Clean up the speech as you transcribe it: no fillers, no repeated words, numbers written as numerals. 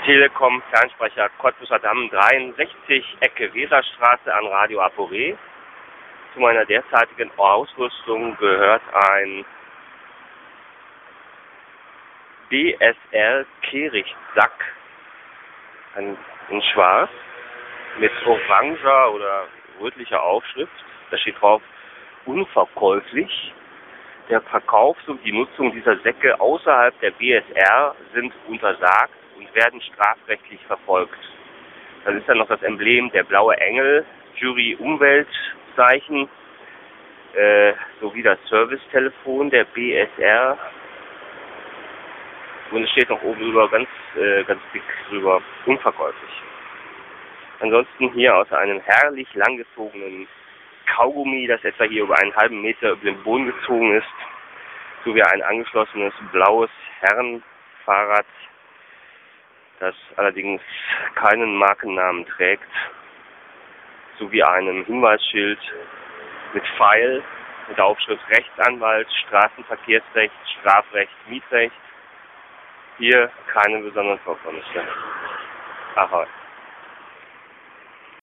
Telekom Fernsprecher Cottbuser Damm 63, Ecke Weserstraße an Radio Aporé. Zu meiner derzeitigen Ausrüstung gehört ein BSR Kehrichtsack, in schwarz, mit oranger oder rötlicher Aufschrift. Da steht drauf, unverkäuflich. Der Verkauf sowie die Nutzung dieser Säcke außerhalb der BSR sind untersagt und werden strafrechtlich verfolgt. Dann ist da noch das Emblem der blaue Engel, Jury Umweltzeichen, sowie das Servicetelefon der BSR. Und es steht noch oben drüber ganz dick drüber, unverkäuflich. Ansonsten hier aus einem herrlich langgezogenen Kaugummi, das etwa hier über einen halben Meter über den Boden gezogen ist, sowie ein angeschlossenes blaues Herrenfahrrad, das allerdings keinen Markennamen trägt, sowie einem Hinweisschild mit Pfeil mit der Aufschrift Rechtsanwalt, Straßenverkehrsrecht, Strafrecht, Mietrecht. Hier keine besonderen Vorkommnisse. Ahoi.